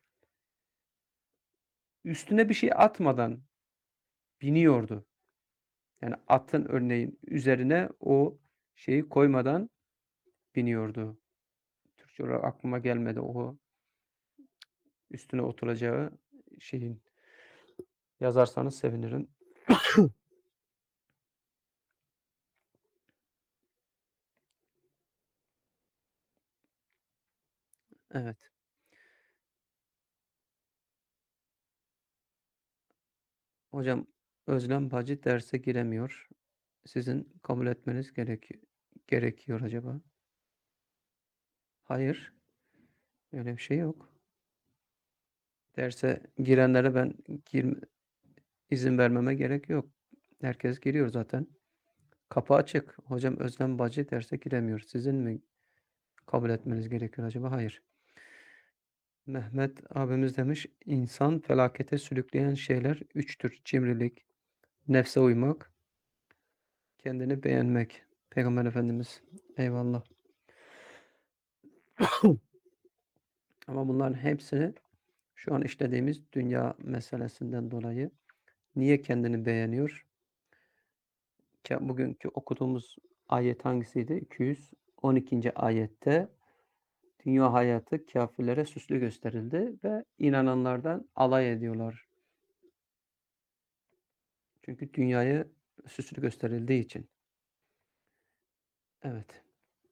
üstüne bir şey atmadan biniyordu. Yani atın örneğin üzerine o şeyi koymadan biniyordu. Türkçe olarak aklıma gelmedi o üstüne oturacağı şeyin. Yazarsanız sevinirim. Evet. Hocam Özlem Bacı derse giremiyor. Sizin kabul etmeniz gereki gerekiyor acaba? Hayır. Öyle bir şey yok. Derse girenlere ben girme izin vermeme gerek yok. Herkes giriyor zaten. Kapı açık. Hocam Özlem Bacı derse giremiyor. Sizin mi kabul etmeniz gerekiyor acaba? Hayır. Mehmet abimiz demiş, insan felakete sürükleyen şeyler üçtür. Cimrilik, nefse uymak, kendini beğenmek. Peygamber Efendimiz. Eyvallah. Ama bunların hepsini şu an işlediğimiz dünya meselesinden dolayı niye kendini beğeniyor? Ki bugünkü okuduğumuz ayet hangisiydi? iki yüz on ikinci ayette dünya hayatı kâfirlere süslü gösterildi ve inananlardan alay ediyorlar. Çünkü dünyayı süslü gösterildiği için. Evet.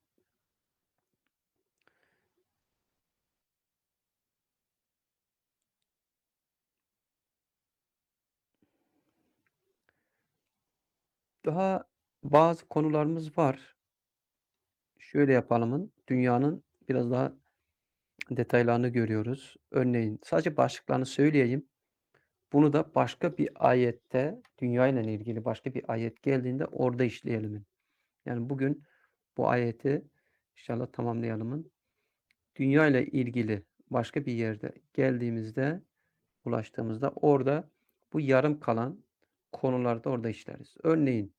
Daha bazı konularımız var. Şöyle yapalımın, dünyanın biraz daha detaylarını görüyoruz. Örneğin sadece başlıklarını söyleyeyim. Bunu da başka bir ayette, dünya ile ilgili başka bir ayet geldiğinde orada işleyelim. Yani bugün bu ayeti inşallah tamamlayalım. Dünya ile ilgili başka bir yerde geldiğimizde, ulaştığımızda orada bu yarım kalan konularda orada işleriz. Örneğin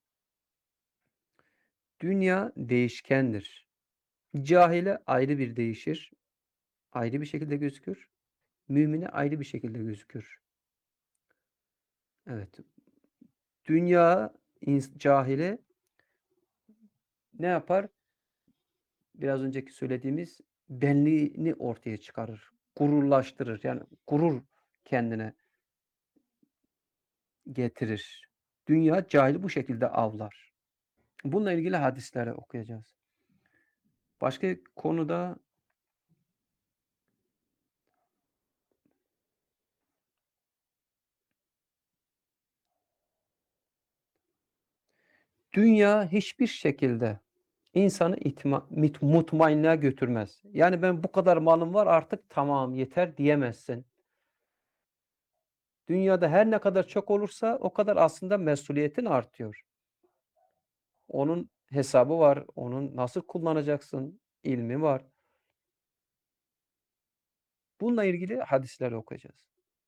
dünya değişkendir. Cahile ayrı bir değişir, ayrı bir şekilde gözükür. Mümine ayrı bir şekilde gözükür. Evet. Dünya ins cahile ne yapar? Biraz önceki söylediğimiz benliğini ortaya çıkarır. Gururlaştırır. Yani gurur kendine getirir. Dünya cahili bu şekilde avlar. Bununla ilgili hadisleri okuyacağız. Başka konuda dünya hiçbir şekilde insanı itma, mit, mutmainliğe götürmez. Yani ben bu kadar malım var artık tamam yeter diyemezsin. Dünyada her ne kadar çok olursa o kadar aslında mesuliyetin artıyor. Onun hesabı var. Onun nasıl kullanacaksın ilmi var. Bununla ilgili hadisleri okuyacağız.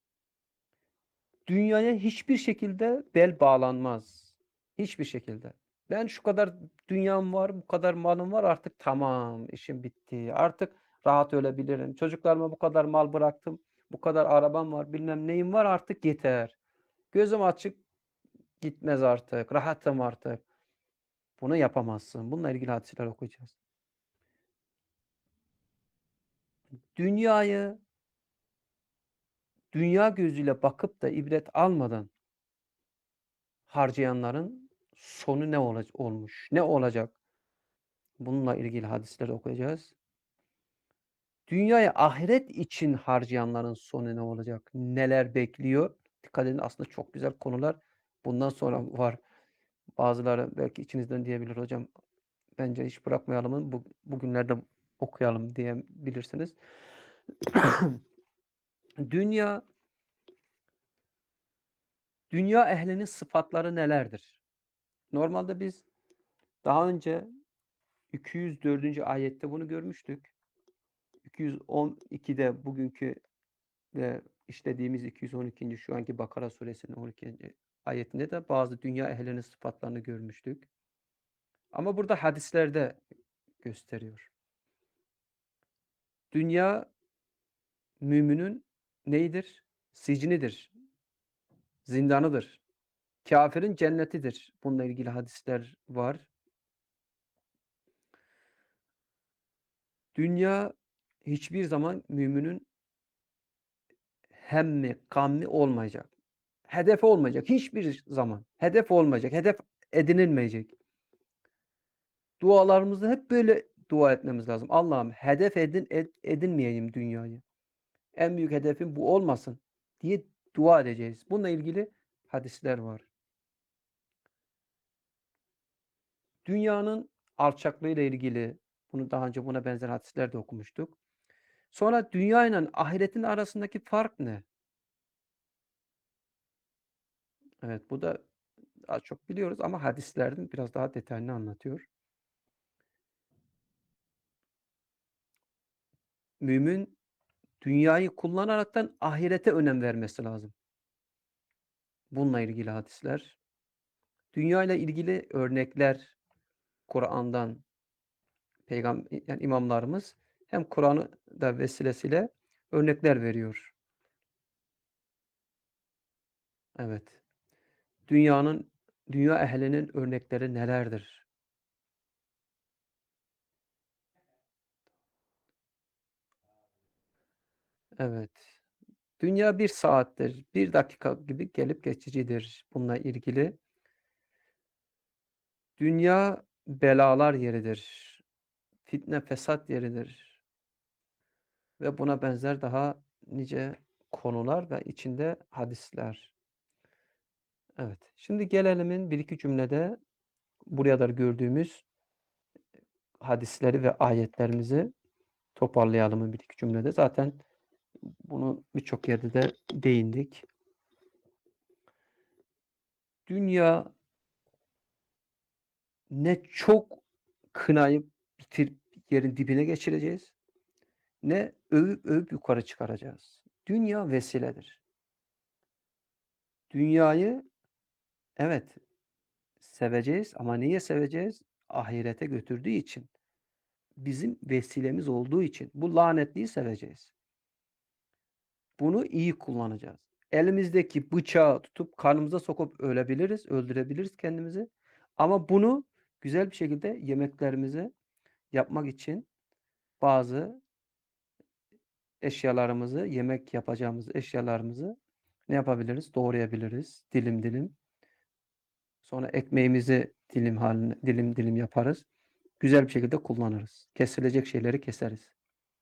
Dünyaya hiçbir şekilde bel bağlanmaz. Hiçbir şekilde. Ben şu kadar dünyam var, bu kadar malım var artık tamam işim bitti. Artık rahat ölebilirim. Çocuklarıma bu kadar mal bıraktım. Bu kadar arabam var, bilmem neyim var artık yeter. Gözüm açık gitmez artık. Rahatım artık. Bunu yapamazsın. Bununla ilgili hadisler okuyacağız. Dünyayı dünya gözüyle bakıp da ibret almadan harcayanların sonu ne olacak olmuş? Ne olacak? Bununla ilgili hadisleri okuyacağız. Dünyayı ahiret için harcayanların sonu ne olacak? Neler bekliyor? Dikkat edin aslında çok güzel konular bundan sonra var. Bazıları belki içinizden diyebilir hocam bence hiç bırakmayalım bu, bugünlerde okuyalım diyebilirsiniz. Dünya dünya ehlinin sıfatları nelerdir? Normalde biz daha önce iki yüz dördüncü ayette bunu görmüştük. iki yüz on ikide bugünkü ve işlediğimiz iki yüz on ikinci şu anki Bakara suresinin on ikinci ayetinde de bazı dünya ehlinin sıfatlarını görmüştük. Ama burada hadislerde gösteriyor. Dünya müminin neydir? Sicnidir, zindanıdır. Kafirin cennetidir. Bununla ilgili hadisler var. Dünya hiçbir zaman müminin hemmi, gammi olmayacak. Hedefi olmayacak. Hiçbir zaman. Hedef olmayacak. Hedef edinilmeyecek. Dualarımızda hep böyle dua etmemiz lazım. Allah'ım hedef edin, ed, edinmeyeyim dünyayı. En büyük hedefim bu olmasın diye dua edeceğiz. Bununla ilgili hadisler var. Dünyanın alçaklığıyla ilgili bunu daha önce buna benzer hadisler de okumuştuk. Sonra dünya ile ahiretin arasındaki fark ne? Evet, bu da az çok biliyoruz ama hadislerin biraz daha detayını anlatıyor. Mümin dünyayı kullanaraktan ahirete önem vermesi lazım. Bununla ilgili hadisler. Dünya ile ilgili örnekler Kur'an'dan peygam yani imamlarımız hem Kur'an'ı da vesilesiyle örnekler veriyor. Evet. Dünyanın dünya ehlinin örnekleri nelerdir? Evet. Dünya bir saattir, bir dakika gibi gelip geçicidir bununla ilgili. Dünya belalar yeridir. Fitne fesat yeridir ve buna benzer daha nice konular ve içinde hadisler. Evet. Şimdi gelelim bir iki cümlede buraya kadar gördüğümüz hadisleri ve ayetlerimizi toparlayalım bir iki cümlede. Zaten bunu birçok yerde de değindik. Dünya ne çok kınayıp bitirip yerin dibine geçireceğiz, ne övüp övüp yukarı çıkaracağız. Dünya vesiledir. Dünyayı evet seveceğiz ama niye seveceğiz? Ahirete götürdüğü için. Bizim vesilemiz olduğu için. Bu lanetliyi seveceğiz. Bunu iyi kullanacağız. Elimizdeki bıçağı tutup karnımıza sokup ölebiliriz, öldürebiliriz kendimizi. Ama bunu güzel bir şekilde yemeklerimizi yapmak için bazı eşyalarımızı, yemek yapacağımız eşyalarımızı ne yapabiliriz? Doğrayabiliriz dilim dilim. Sonra ekmeğimizi dilim haline, dilim dilim yaparız. Güzel bir şekilde kullanırız. Kesilecek şeyleri keseriz.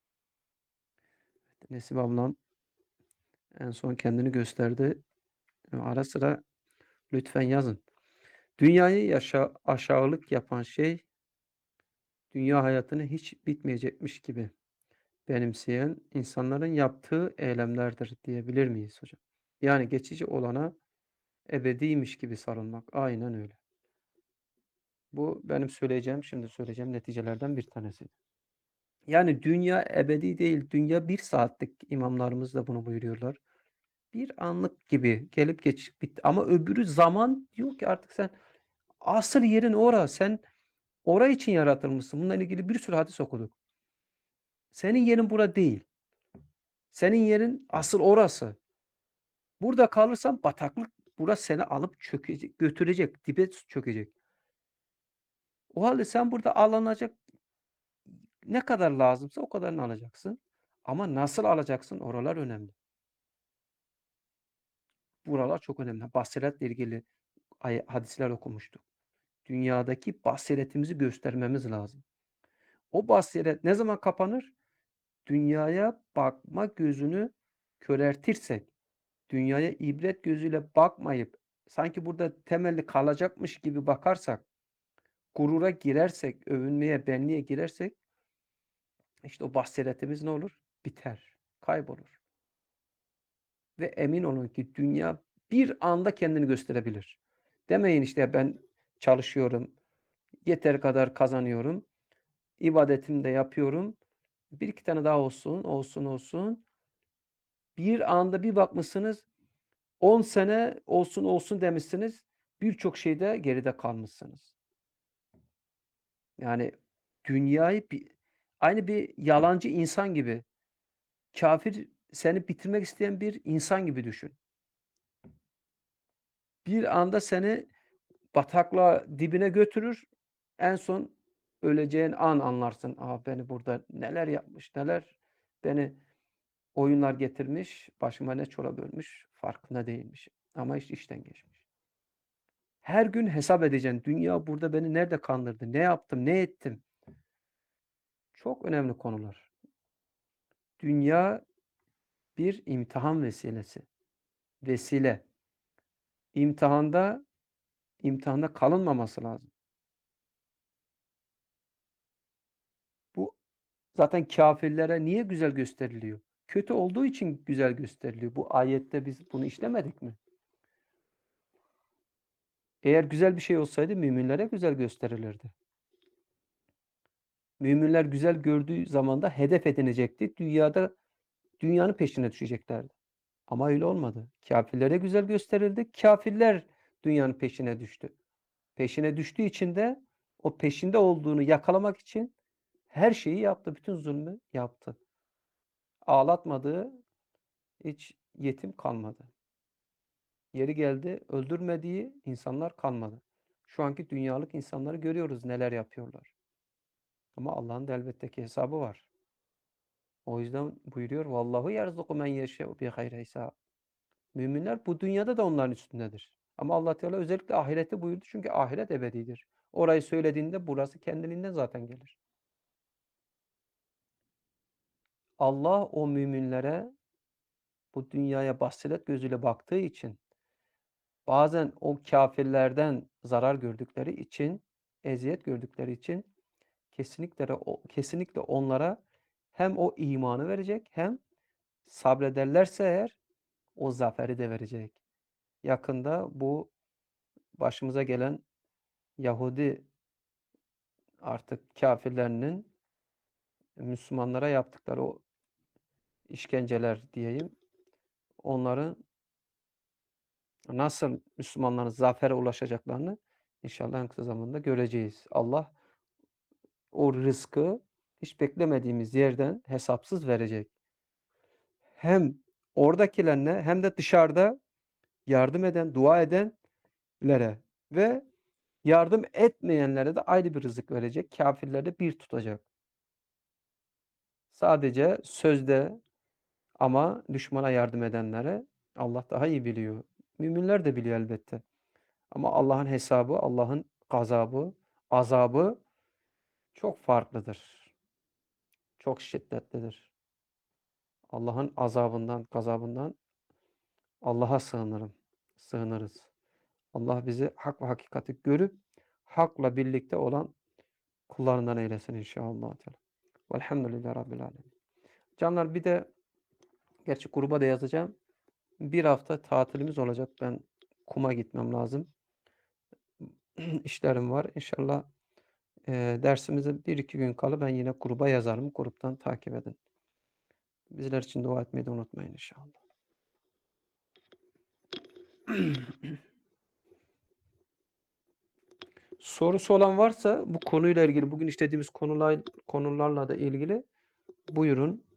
Nesip ablam en son kendini gösterdi. Ara sıra lütfen yazın. Dünyayı yaşa aşağılık yapan şey dünya hayatını hiç bitmeyecekmiş gibi benimseyen insanların yaptığı eylemlerdir diyebilir miyiz hocam? Yani geçici olana ebediymiş gibi sarılmak. Aynen öyle. Bu benim söyleyeceğim, şimdi söyleyeceğim neticelerden bir tanesi. Yani dünya ebedi değil, dünya bir saatlik. İmamlarımız da bunu buyuruyorlar. Bir anlık gibi gelip geçip bitti. Ama öbürü zaman diyor ki artık sen asıl yerin ora. Sen orası için yaratılmışsın. Bununla ilgili bir sürü hadis okuduk. Senin yerin bura değil. Senin yerin asıl orası. Burada kalırsan bataklık burası seni alıp çökecek, götürecek, dibe çökecek. O halde sen burada alınacak ne kadar lazımsa o kadarını alacaksın. Ama nasıl alacaksın? Oralar önemli. Buralar çok önemli. Basiretle ilgili ay hadisler okumuştuk. Dünyadaki basiretimizi göstermemiz lazım. O basiret ne zaman kapanır? Dünyaya bakma gözünü köreltirsek, dünyaya ibret gözüyle bakmayıp sanki burada temelli kalacakmış gibi bakarsak, gurura girersek, övünmeye, benliğe girersek işte o basiretimiz ne olur? Biter, kaybolur. Ve emin olun ki dünya bir anda kendini gösterebilir. Demeyin işte ben çalışıyorum, yeter kadar kazanıyorum, ibadetimi de yapıyorum. Bir iki tane daha olsun, olsun, olsun. Bir anda bir bakmışsınız on sene olsun olsun demişsiniz. Birçok şeyde geride kalmışsınız. Yani dünyayı bir aynı bir yalancı insan gibi, kafir seni bitirmek isteyen bir insan gibi düşün. Bir anda seni bataklığa dibine götürür. En son öleceğin an anlarsın. "A, beni burada neler yapmış, neler beni oyunlar getirmiş, başıma ne çorap örmüş, farkında değilmişim." Ama iş işten geçmiş. Her gün hesap edeceksin. Dünya burada beni nerede kandırdı? Ne yaptım? Ne ettim? Çok önemli konular. Dünya bir imtihan vesilesi. Vesile. İmtihanda imtihanda kalınmaması lazım. Bu Zaten kafirlere niye güzel gösteriliyor? Kötü olduğu için güzel gösteriliyor. Bu ayette biz bunu işlemedik mi? Eğer güzel bir şey olsaydı müminlere güzel gösterilirdi. Müminler güzel gördüğü zaman da hedef edinecekti. Dünyada dünyanın peşine düşeceklerdi. Ama öyle olmadı. Kafirlere güzel gösterildi. Kafirler dünyanın peşine düştü. Peşine düştüğü için de o peşinde olduğunu yakalamak için her şeyi yaptı. Bütün zulmü yaptı. Ağlatmadığı hiç yetim kalmadı. Yeri geldi öldürmediği insanlar kalmadı. Şu anki dünyalık insanları görüyoruz neler yapıyorlar. Ama Allah'ın da elbette ki hesabı var. O yüzden buyuruyor vallahu yerzuku men yeşe'u bi gayri hesab. Müminler bu dünyada da onların üstündedir. Ama Allah Teala özellikle ahireti buyurdu çünkü ahiret ebedidir. Orayı söylediğinde burası kendiliğinden zaten gelir. Allah o müminlere bu dünyaya basiret gözüyle baktığı için bazen o kafirlerden zarar gördükleri için, eziyet gördükleri için kesinlikle kesinlikle onlara hem o imanı verecek hem sabrederlerse eğer o zaferi de verecek. Yakında bu başımıza gelen Yahudi artık kafirlerinin Müslümanlara yaptıkları o işkenceler diyeyim. Onların nasıl Müslümanların zafere ulaşacaklarını inşallah en kısa zamanda göreceğiz. Allah o rızkı hiç beklemediğimiz yerden hesapsız verecek. Hem oradakilerine hem de dışarıda yardım eden, dua edenlere ve yardım etmeyenlere de ayrı bir rızık verecek. Kafirleri bir tutacak. Sadece sözde ama düşmana yardım edenlere Allah daha iyi biliyor. Müminler de biliyor elbette. Ama Allah'ın hesabı, Allah'ın gazabı, azabı çok farklıdır. Çok şiddetlidir. Allah'ın azabından, gazabından Allah'a sığınırım. Sığınırız. Allah bizi hak ve hakikati görüp hakla birlikte olan kullarından eylesin inşallah. Velhamdülillahi Rabbil alemin. Canlar bir de gerçi gruba da yazacağım. Bir hafta tatilimiz olacak. Ben Kum'a gitmem lazım. İşlerim var. İnşallah e, dersimize bir iki gün kala ben yine gruba yazarım. Gruptan takip edin. Bizler için dua etmeyi de unutmayın inşallah. Sorusu olan varsa bu konuyla ilgili bugün işlediğimiz konular, konularla da ilgili buyurun.